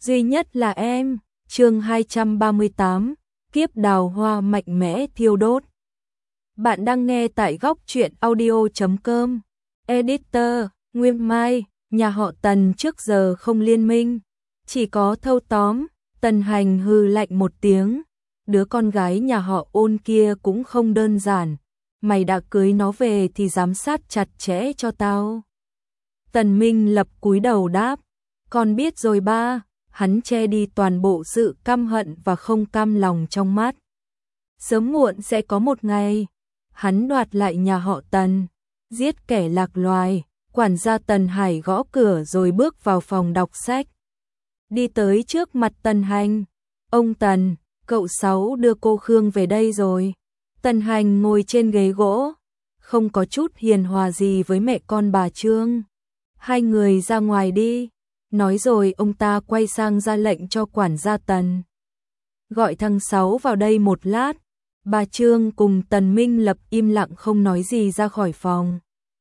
duy nhất là em. Chương 238, kiếp đào hoa mạnh mẽ thiêu đốt. Bạn đang nghe tại góc truyện audio.com. Editor, Nguyên Mai. Nhà họ Tần trước giờ không liên minh, chỉ có thâu tóm. Tần Hành hừ lạnh một tiếng, đứa con gái nhà họ Ôn kia cũng không đơn giản, mày đã cưới nó về thì giám sát chặt chẽ cho tao. Tần Minh Lập cúi đầu đáp, con biết rồi ba. Hắn che đi toàn bộ sự căm hận và không cam lòng trong mắt. Sớm muộn sẽ có một ngày, hắn đoạt lại nhà họ Tần, giết kẻ lạc loài. Quản gia Tần Hải gõ cửa rồi bước vào phòng đọc sách. Đi tới trước mặt Tần Hành. Ông Tần, cậu Sáu đưa cô Khương về đây rồi. Tần Hành ngồi trên ghế gỗ, không có chút hiền hòa gì với mẹ con bà Trương. Hai người ra ngoài đi. Nói rồi ông ta quay sang ra lệnh cho quản gia Tần. Gọi thằng Sáu vào đây một lát. Bà Trương cùng Tần Minh Lập im lặng không nói gì ra khỏi phòng.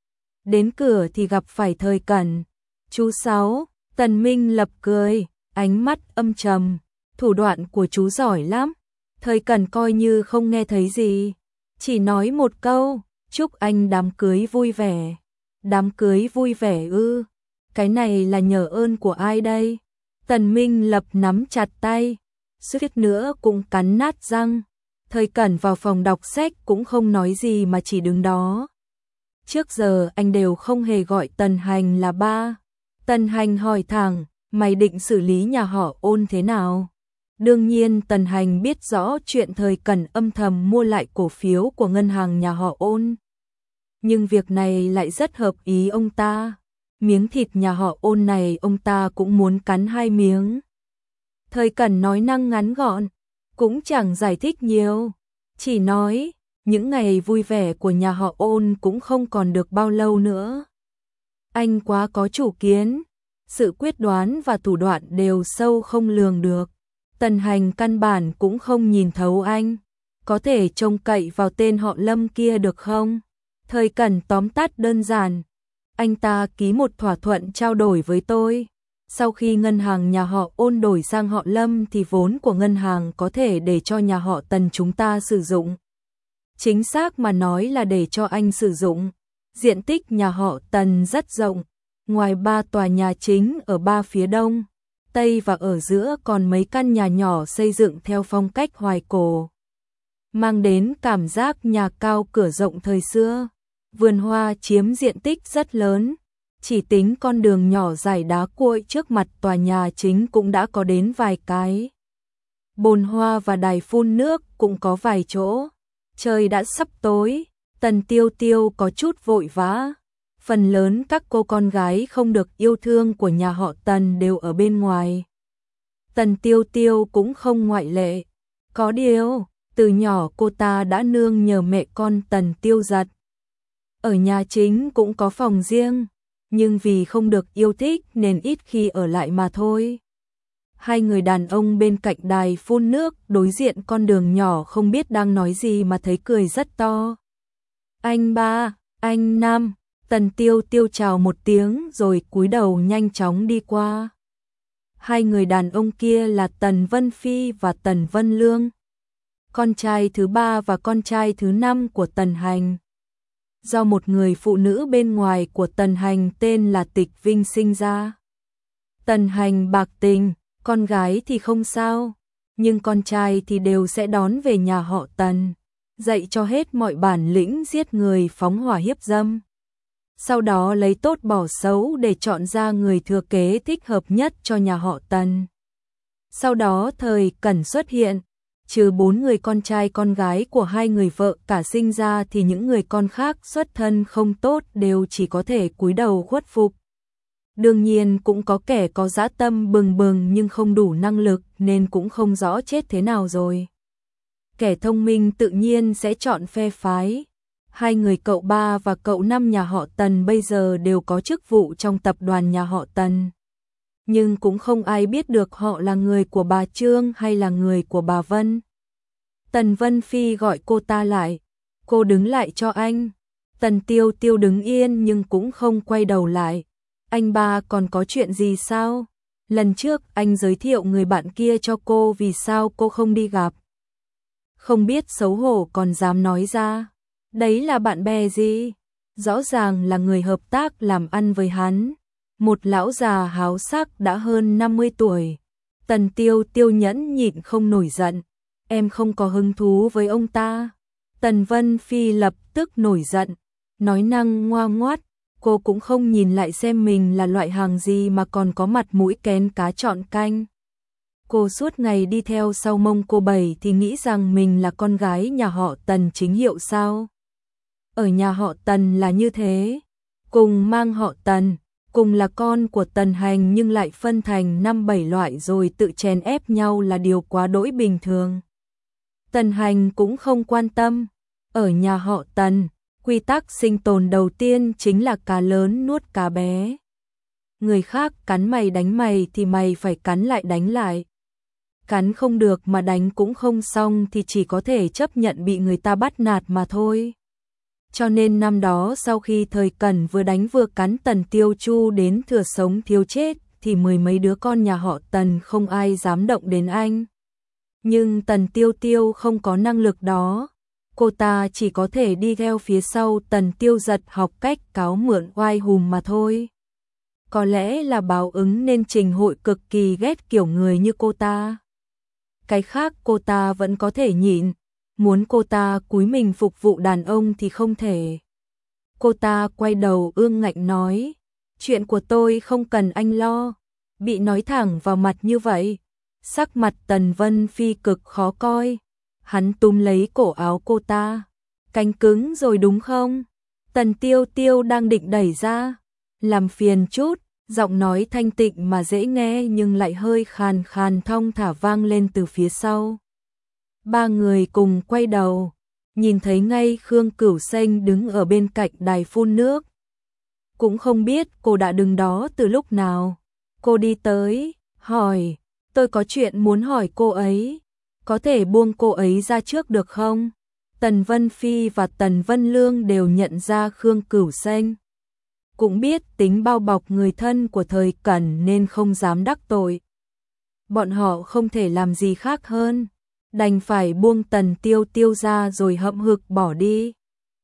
Đến cửa thì gặp phải Thời Cẩn. Chú Sáu. Tần Minh Lập cười, ánh mắt âm trầm. Thủ đoạn của chú giỏi lắm. Thời Cẩn coi như không nghe thấy gì, chỉ nói một câu, chúc anh đám cưới vui vẻ. Đám cưới vui vẻ ư? Cái này là nhờ ơn của ai đây? Tần Minh Lập nắm chặt tay, suýt nữa cũng cắn nát răng. Thời Cẩn vào phòng đọc sách cũng không nói gì mà chỉ đứng đó. Trước giờ anh đều không hề gọi Tần Hành là ba. Tần Hành hỏi thẳng, mày định xử lý nhà họ Ôn thế nào? Đương nhiên Tần Hành biết rõ chuyện Thời Cẩn âm thầm mua lại cổ phiếu của ngân hàng nhà họ Ôn. Nhưng việc này lại rất hợp ý ông ta. Miếng thịt nhà họ Ôn này ông ta cũng muốn cắn hai miếng. Thời Cẩn nói năng ngắn gọn, cũng chẳng giải thích nhiều. Chỉ nói, những ngày vui vẻ của nhà họ Ôn cũng không còn được bao lâu nữa. Anh quá có chủ kiến, sự quyết đoán và thủ đoạn đều sâu không lường được. Tần Hành căn bản cũng không nhìn thấu anh. Có thể trông cậy vào tên họ Lâm kia được không? Thời Cẩn tóm tắt đơn giản. Anh ta ký một thỏa thuận trao đổi với tôi. Sau khi ngân hàng nhà họ Ôn đổi sang họ Lâm thì vốn của ngân hàng có thể để cho nhà họ Tần chúng ta sử dụng. Chính xác mà nói là để cho anh sử dụng. Diện tích nhà họ Tần rất rộng. Ngoài 3 tòa nhà chính ở 3 phía đông, tây và ở giữa còn mấy căn nhà nhỏ xây dựng theo phong cách hoài cổ, mang đến cảm giác nhà cao cửa rộng thời xưa. Vườn hoa chiếm diện tích rất lớn, chỉ tính con đường nhỏ dải đá cuội trước mặt tòa nhà chính cũng đã có đến vài cái. Bồn hoa và đài phun nước cũng có vài chỗ. Trời đã sắp tối, Tần Tiêu Tiêu có chút vội vã. Phần lớn các cô con gái không được yêu thương của nhà họ Tần đều ở bên ngoài. Tần Tiêu Tiêu cũng không ngoại lệ. Có điều, từ nhỏ cô ta đã nương nhờ mẹ con Tần Tiêu Giật. Ở nhà chính cũng có phòng riêng, nhưng vì không được yêu thích nên ít khi ở lại mà thôi. Hai người đàn ông bên cạnh đài phun nước đối diện con đường nhỏ không biết đang nói gì mà thấy cười rất to. Anh ba, anh Nam. Tần Tiêu Tiêu chào một tiếng rồi cúi đầu nhanh chóng đi qua. Hai người đàn ông kia là Tần Vân Phi và Tần Vân Lương, con trai thứ 3 và con trai thứ 5 của Tần Hành. Do một người phụ nữ bên ngoài của Tần Hành tên là Tịch Vinh sinh ra. Tần Hành bạc tình, con gái thì không sao, nhưng con trai thì đều sẽ đón về nhà họ Tần, dạy cho hết mọi bản lĩnh giết người phóng hỏa hiếp dâm. Sau đó lấy tốt bỏ xấu để chọn ra người thừa kế thích hợp nhất cho nhà họ Tần. Sau đó Thời Cẩn xuất hiện, trừ 4 người con trai con gái của hai người vợ cả sinh ra thì những người con khác xuất thân không tốt đều chỉ có thể cúi đầu khuất phục. Đương nhiên cũng có kẻ có dã tâm bừng bừng nhưng không đủ năng lực nên cũng không rõ chết thế nào rồi. Kẻ thông minh tự nhiên sẽ chọn phe phái. Hai người cậu 3 và cậu 5 nhà họ Tần bây giờ đều có chức vụ trong tập đoàn nhà họ Tần. Nhưng cũng không ai biết được họ là người của bà Trương hay là người của bà Vân. Tần Vân Phi gọi cô ta lại. Cô đứng lại cho anh. Tần Tiêu Tiêu đứng yên nhưng cũng không quay đầu lại. Anh ba còn có chuyện gì sao? Lần trước anh giới thiệu người bạn kia cho cô, vì sao cô không đi gặp? Không biết xấu hổ còn dám nói ra. Đấy là bạn bè gì? Rõ ràng là người hợp tác làm ăn với hắn. Một lão già háo sắc đã hơn 50 tuổi. Tần Tiêu Tiêu nhẫn nhịn không nổi giận. Em không có hứng thú với ông ta. Tần Vân Phi lập tức nổi giận, nói năng ngoa ngoắt. Cô cũng không nhìn lại xem mình là loại hàng gì mà còn có mặt mũi kén cá chọn canh. Cô suốt ngày đi theo sau mông cô Bảy thì nghĩ rằng mình là con gái nhà họ Tần chính hiệu sao? Ở nhà họ Tần là như thế, cùng mang họ Tần, cùng là con của Tần Hành nhưng lại phân thành 5-7 loại rồi tự chèn ép nhau là điều quá đỗi bình thường. Tần Hành cũng không quan tâm, ở nhà họ Tần, quy tắc sinh tồn đầu tiên chính là cá lớn nuốt cá bé. Người khác cắn mày đánh mày thì mày phải cắn lại đánh lại. Cắn không được mà đánh cũng không xong thì chỉ có thể chấp nhận bị người ta bắt nạt mà thôi. Cho nên năm đó sau khi Thời Cẩn vừa đánh vừa cắn Tần Tiêu Chu đến thừa sống thiếu chết thì mười mấy đứa con nhà họ Tần không ai dám động đến anh. Nhưng Tần Tiêu Tiêu không có năng lực đó. Cô ta chỉ có thể đi theo phía sau Tần Tiêu Giật học cách cáo mượn oai hùm mà thôi. Có lẽ là báo ứng nên Trình Hội cực kỳ ghét kiểu người như cô ta. Cái khác cô ta vẫn có thể nhịn, muốn cô ta cúi mình phục vụ đàn ông thì không thể. Cô ta quay đầu ương ngạnh nói, chuyện của tôi không cần anh lo. Bị nói thẳng vào mặt như vậy, sắc mặt Tần Vân Phi cực khó coi. Hắn túm lấy cổ áo cô ta, cánh cứng rồi đúng không? Tần Tiêu Tiêu đang định đẩy ra, làm phiền chút. Giọng nói thanh tịnh mà dễ nghe nhưng lại hơi khàn khàn thong thả vang lên từ phía sau. Ba người cùng quay đầu, nhìn thấy ngay Khương Cửu Xanh đứng ở bên cạnh đài phun nước. Cũng không biết cô đã đứng đó từ lúc nào. Cô đi tới, hỏi, tôi có chuyện muốn hỏi cô ấy, có thể buông cô ấy ra trước được không? Tần Vân Phi và Tần Vân Lương đều nhận ra Khương Cửu Xanh. Cũng biết tính bao bọc người thân của Thời Cẩn nên không dám đắc tội. Bọn họ không thể làm gì khác hơn, đành phải buông Tần Tiêu Tiêu ra rồi hậm hực bỏ đi.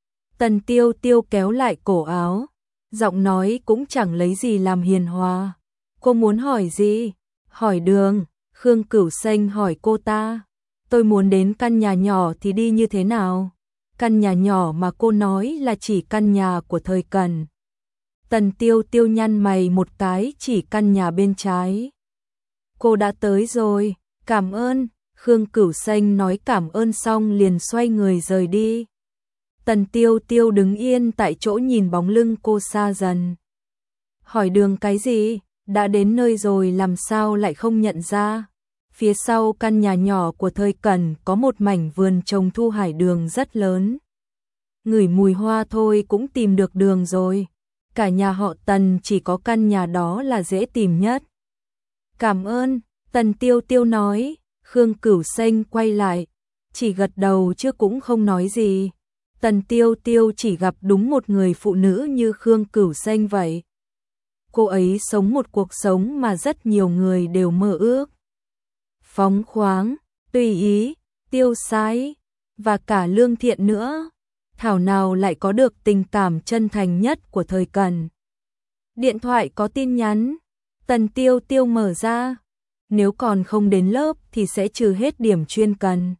Tần Tiêu Tiêu kéo lại cổ áo, giọng nói cũng chẳng lấy gì làm hiền hòa. Cô muốn hỏi gì? Hỏi đường. Khương Cửu Xanh hỏi cô ta. Tôi muốn đến căn nhà nhỏ thì đi như thế nào? Căn nhà nhỏ mà cô nói là chỉ căn nhà của Thời Cẩn. Tần Tiêu Tiêu nhăn mày một cái, chỉ căn nhà bên trái. Cô đã tới rồi, cảm ơn. Khương Cửu Xanh nói cảm ơn xong liền xoay người rời đi. Tần Tiêu Tiêu đứng yên tại chỗ nhìn bóng lưng cô xa dần. Hỏi đường cái gì? Đã đến nơi rồi làm sao lại không nhận ra? Phía sau căn nhà nhỏ của Thời Cẩn có một mảnh vườn trồng thu hải đường rất lớn. Ngửi mùi hoa thôi cũng tìm được đường rồi. Cả nhà họ Tần chỉ có căn nhà đó là dễ tìm nhất. Cảm ơn, Tần Tiêu Tiêu nói. Khương Cửu Xanh quay lại, chỉ gật đầu chứ cũng không nói gì. Tần Tiêu Tiêu chỉ gặp đúng một người phụ nữ như Khương Cửu Xanh vậy. Cô ấy sống một cuộc sống mà rất nhiều người đều mơ ước. Phóng khoáng, tùy ý, tiêu sái, và cả lương thiện nữa. Thảo nào lại có được tình cảm chân thành nhất của Thời Cẩn. Điện thoại có tin nhắn. Tần Tiêu Tiêu mở ra. Nếu còn không đến lớp thì sẽ trừ hết điểm chuyên cần.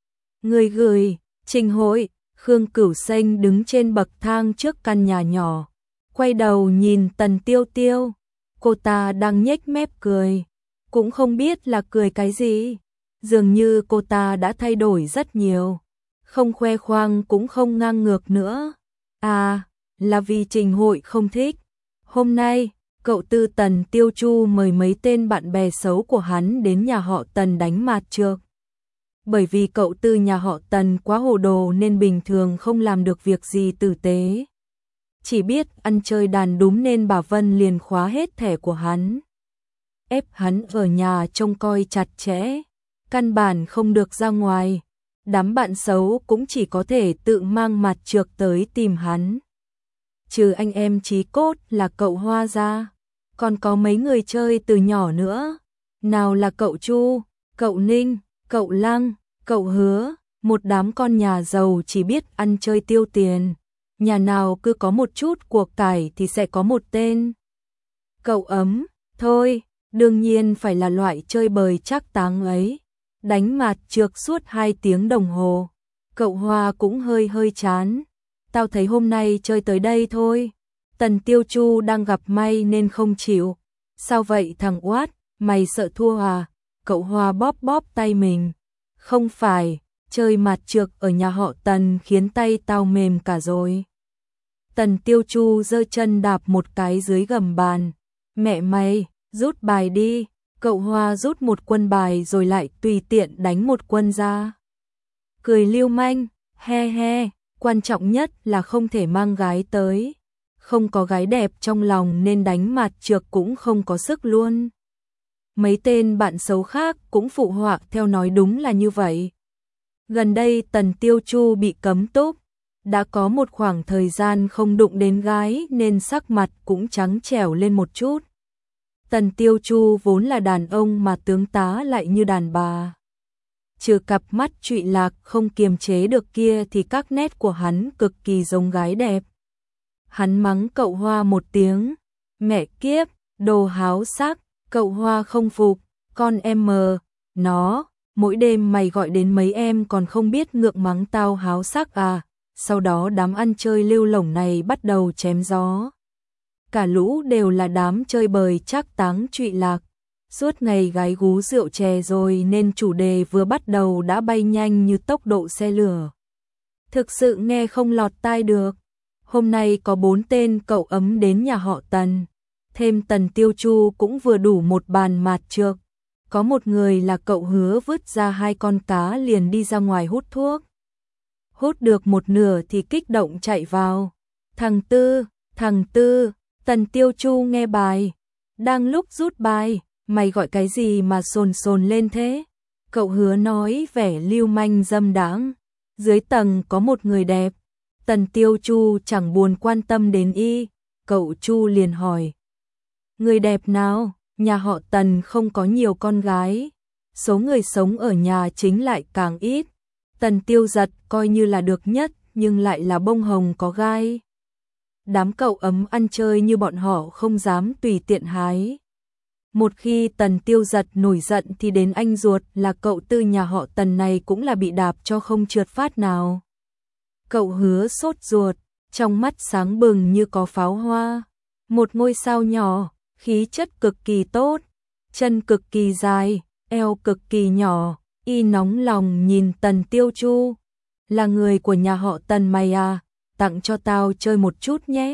Người gửi, Trình Hội. Khương Cửu Xanh đứng trên bậc thang trước căn nhà nhỏ, quay đầu nhìn Tần Tiêu Tiêu. Cô ta đang nhếch mép cười, cũng không biết là cười cái gì. Dường như cô ta đã thay đổi rất nhiều, không khoe khoang cũng không ngang ngược nữa. À, là vì Trình Hội không thích. Hôm nay, cậu Tư Tần Tiêu Chu mời mấy tên bạn bè xấu của hắn đến nhà họ Tần đánh mạt trược. Bởi vì cậu Tư nhà họ Tần quá hồ đồ nên bình thường không làm được việc gì tử tế. Chỉ biết ăn chơi đàn đúng nên bà Vân liền khóa hết thẻ của hắn. Ép hắn ở nhà trông coi chặt chẽ, căn bản không được ra ngoài. Đám bạn xấu cũng chỉ có thể tự mang mặt trược tới tìm hắn. Trừ anh em chí cốt là cậu Hoa ra, Còn có mấy người chơi từ nhỏ nữa. Nào là cậu Chu, cậu Ninh, cậu Lăng, cậu Hứa, một đám con nhà giàu chỉ biết ăn chơi tiêu tiền. Nhà nào cứ có một chút của cải thì sẽ có một tên. Cậu Ấm, thôi, đương nhiên phải là loại chơi bời trác táng ấy. Đánh mạt trược suốt 2 tiếng đồng hồ. Cậu Hoa cũng hơi chán. Tao thấy hôm nay chơi tới đây thôi. Tần Tiêu Chu đang gặp may nên không chịu. Sao vậy thằng Oát, mày sợ thua à? Cậu Hoa bóp tay mình. Không phải, chơi mạt trược ở nhà họ Tần khiến tay tao mềm cả rồi. Tần Tiêu Chu giơ chân đạp một cái dưới gầm bàn. Mẹ mày, rút bài đi. Cậu Hoa rút một quân bài rồi lại tùy tiện đánh một quân ra. Cười lưu manh, he, quan trọng nhất là không thể mang gái tới. Không có gái đẹp trong lòng nên đánh mạt trược cũng không có sức luôn. Mấy tên bạn xấu khác cũng phụ họa theo nói đúng là như vậy. Gần đây Tần Tiêu Chu bị cấm túc. Đã có một khoảng thời gian không đụng đến gái nên sắc mặt cũng trắng trẻo lên một chút. Tần Tiêu Chu vốn là đàn ông mà tướng tá lại như đàn bà. Trừ cặp mắt trụy lạc không kiềm chế được kia thì các nét của hắn cực kỳ giống gái đẹp. Hắn mắng cậu Hoa một tiếng. Mẹ kiếp, đồ háo sắc, cậu Hoa không phục. Con em mờ, nó, mỗi đêm mày gọi đến mấy em còn không biết ngượng mắng tao háo sắc à. Sau đó đám ăn chơi lêu lổng này bắt đầu chém gió. Cả lũ đều là đám chơi bời trác táng trụy lạc. Suốt ngày gái gú rượu chè rồi nên chủ đề vừa bắt đầu đã bay nhanh như tốc độ xe lửa. Thực sự nghe không lọt tai được. Hôm nay có 4 tên cậu Ấm đến nhà họ Tần. Thêm Tần Tiêu Chu cũng vừa đủ một bàn mạt trược. Có một người là cậu Hứa vứt ra 2 con cá liền đi ra ngoài hút thuốc. Hút được một nửa thì kích động chạy vào. Thằng Tư, Tần Tiêu Chu nghe bài. Đang lúc rút bài, mày gọi cái gì mà sồn lên thế? Cậu Hứa nói vẻ lưu manh dâm đãng. Dưới tầng có một người đẹp. Tần Tiêu Chu chẳng buồn quan tâm đến y. Cậu Chu liền hỏi. Người đẹp nào? Nhà họ Tần không có nhiều con gái. Số người sống ở nhà chính lại càng ít. Tần Tiêu Giật coi như là được nhất nhưng lại là bông hồng có gai. Đám cậu Ấm ăn chơi như bọn họ không dám tùy tiện hái. Một khi Tần Tiêu Giật nổi giận thì đến anh ruột là cậu Tư nhà họ Tần này cũng là bị đạp cho không trượt phát nào. Cậu Hứa sốt ruột, trong mắt sáng bừng như có pháo hoa. Một ngôi sao nhỏ, khí chất cực kỳ tốt, chân cực kỳ dài, eo cực kỳ nhỏ. Y nóng lòng nhìn Tần Tiêu Chu. Là người của nhà họ Tần mày à, tặng cho tao chơi một chút nhé.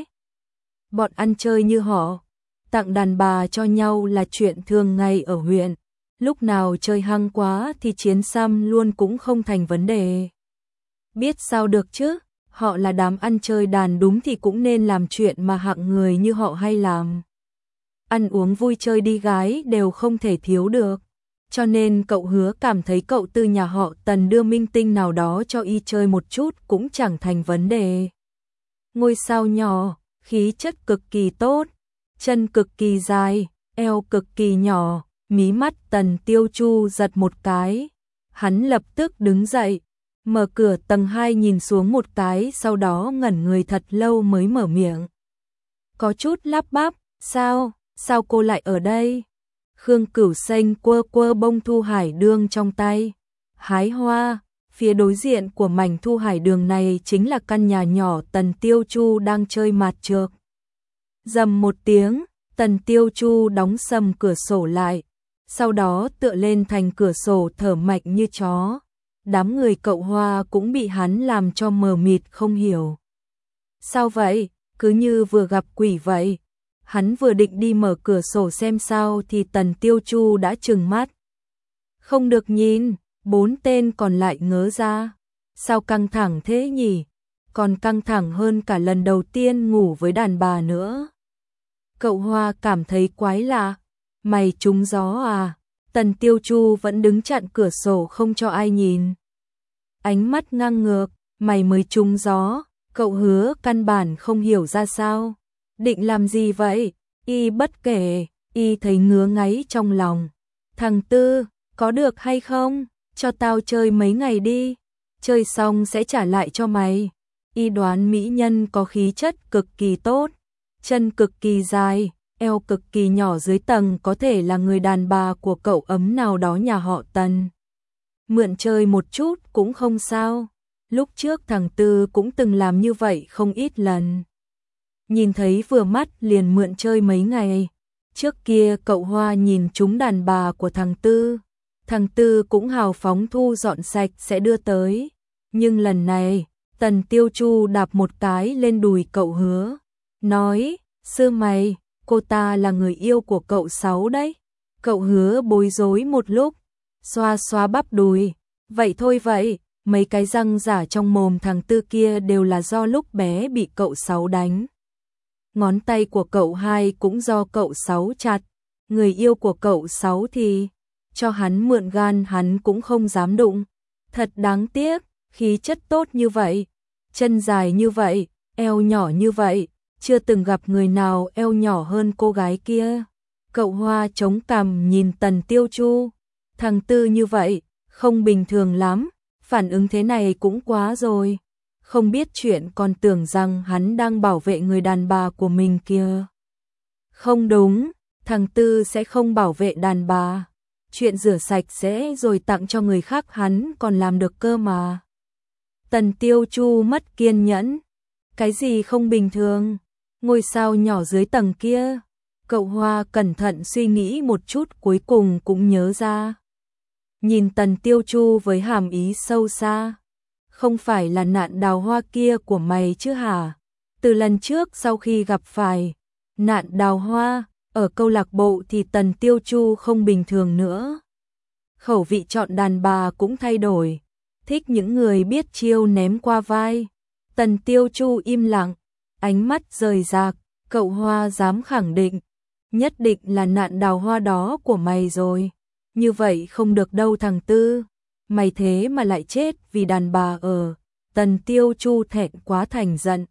Bọn ăn chơi như họ, tặng đàn bà cho nhau là chuyện thường ngày ở huyện. Lúc nào chơi hăng quá thì chiến xăm luôn cũng không thành vấn đề. Biết sao được chứ, họ là đám ăn chơi đàn đúng thì cũng nên làm chuyện mà hạng người như họ hay làm. Ăn uống vui chơi đi gái đều không thể thiếu được. Cho nên cậu Hứa cảm thấy cậu Tư nhà họ Tần đưa minh tinh nào đó cho y chơi một chút cũng chẳng thành vấn đề. Ngôi sao nhỏ, khí chất cực kỳ tốt, chân cực kỳ dài, eo cực kỳ nhỏ, mí mắt Tần Tiêu Chu giật một cái. Hắn lập tức đứng dậy, mở cửa tầng 2 nhìn xuống một cái sau đó ngẩn người thật lâu mới mở miệng. Có chút lắp bắp, sao cô lại ở đây? Khương Cửu Xanh quơ bông thu hải đường trong tay. Hái hoa, phía đối diện của mảnh thu hải đường này chính là căn nhà nhỏ Tần Tiêu Chu đang chơi mạt trược. Rầm một tiếng, Tần Tiêu Chu đóng sầm cửa sổ lại. Sau đó tựa lên thành cửa sổ thở mạnh như chó. Đám người cậu Hoa cũng bị hắn làm cho mờ mịt không hiểu. Sao vậy? Cứ như vừa gặp quỷ vậy. Hắn vừa định đi mở cửa sổ xem sao thì Tần Tiêu Chu đã trừng mắt. Không được nhìn, 4 tên còn lại ngớ ra. Sao căng thẳng thế nhỉ? Còn căng thẳng hơn cả lần đầu tiên ngủ với đàn bà nữa. Cậu Hoa cảm thấy quái lạ. Mày trúng gió à? Tần Tiêu Chu vẫn đứng chặn cửa sổ không cho ai nhìn. Ánh mắt ngang ngược, mày mới trúng gió. Cậu Hứa căn bản không hiểu ra sao. Định làm gì vậy? Y bất kể, y thấy ngứa ngáy trong lòng. Thằng Tư, có được hay không? Cho tao chơi mấy ngày đi. Chơi xong sẽ trả lại cho mày. Y đoán mỹ nhân có khí chất cực kỳ tốt. Chân cực kỳ dài, eo cực kỳ nhỏ dưới tầng có thể là người đàn bà của cậu ấm nào đó nhà họ Tần. Mượn chơi một chút cũng không sao. Lúc trước thằng Tư cũng từng làm như vậy không ít lần. Nhìn thấy vừa mắt liền mượn chơi mấy ngày. Trước kia cậu Hoa nhìn trúng đàn bà của thằng Tư. Thằng Tư cũng hào phóng thu dọn sạch sẽ đưa tới. Nhưng lần này, Tần Tiêu Chu đạp một cái lên đùi cậu Hứa. Nói, sư mày, cô ta là người yêu của cậu Sáu đấy. Cậu Hứa bối rối một lúc, xoa xoa bắp đùi. Vậy thôi vậy, mấy cái răng giả trong mồm thằng Tư kia đều là do lúc bé bị cậu Sáu đánh. Ngón tay của cậu Hai cũng do cậu Sáu chặt. Người yêu của cậu Sáu thì cho hắn mượn gan hắn cũng không dám đụng. Thật đáng tiếc, khí chất tốt như vậy, chân dài như vậy, eo nhỏ như vậy, chưa từng gặp người nào eo nhỏ hơn cô gái kia. Cậu Hoa chống cằm nhìn Tần Tiêu Chu. Thằng Tư như vậy, không bình thường lắm, phản ứng thế này cũng quá rồi. Không biết chuyện còn tưởng rằng hắn đang bảo vệ người đàn bà của mình kia. Không đúng, thằng Tư sẽ không bảo vệ đàn bà. Chuyện rửa sạch sẽ rồi tặng cho người khác hắn còn làm được cơ mà. Tần Tiêu Chu mất kiên nhẫn. Cái gì không bình thường? Ngôi sao nhỏ dưới tầng kia. Cậu Hoa cẩn thận suy nghĩ một chút cuối cùng cũng nhớ ra. Nhìn Tần Tiêu Chu với hàm ý sâu xa. Không phải là nạn đào hoa kia của mày chứ hả? Từ lần trước sau khi gặp phải nạn đào hoa ở câu lạc bộ thì Tần Tiêu Chu không bình thường nữa. Khẩu vị chọn đàn bà cũng thay đổi. Thích những người biết chiêu ném qua vai. Tần Tiêu Chu im lặng, ánh mắt rời rạc. Cậu Hoa dám khẳng định, nhất định là nạn đào hoa đó của mày rồi. Như vậy không được đâu thằng Tư. Mày thế mà lại chết vì đàn bà ở. Tần Tiêu Chu thẹn quá thành giận.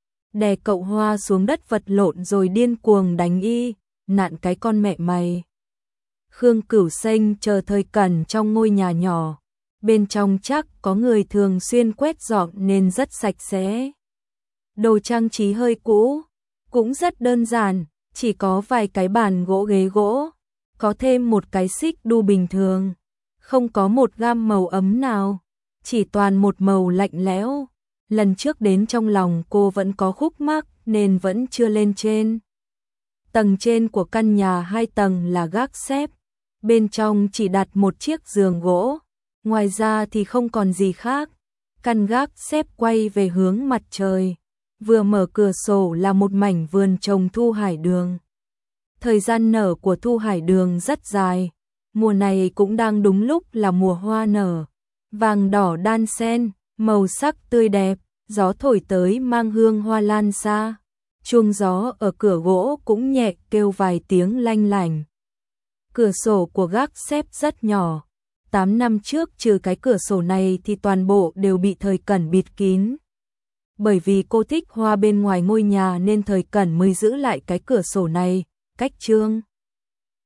Đè cậu Hoa xuống đất vật lộn rồi điên cuồng đánh y. Nạn cái con mẹ mày. Khương Cửu Xanh chờ thời cẩn trong ngôi nhà nhỏ. Bên trong chắc có người thường xuyên quét dọn nên rất sạch sẽ. Đồ trang trí hơi cũ, cũng rất đơn giản, chỉ có vài cái bàn gỗ ghế gỗ, có thêm một cái xích đu bình thường, không có một gam màu ấm nào, chỉ toàn một màu lạnh lẽo. Lần trước đến trong lòng cô vẫn có khúc mắc nên vẫn chưa lên trên. Tầng trên của căn nhà 2 tầng là gác xép, bên trong chỉ đặt một chiếc giường gỗ, ngoài ra thì không còn gì khác. Căn gác xép quay về hướng mặt trời, vừa mở cửa sổ là một mảnh vườn trồng thu hải đường. Thời gian nở của thu hải đường rất dài, mùa này cũng đang đúng lúc là mùa hoa nở, vàng đỏ đan xen, màu sắc tươi đẹp, gió thổi tới mang hương hoa lan xa. Chuông gió ở cửa gỗ cũng nhẹ kêu vài tiếng lanh lảnh. Cửa sổ của gác xép rất nhỏ. 8 năm trước trừ cái cửa sổ này thì toàn bộ đều bị Thời Cẩn bịt kín. Bởi vì cô thích hoa bên ngoài ngôi nhà nên Thời Cẩn mới giữ lại cái cửa sổ này, cách Trương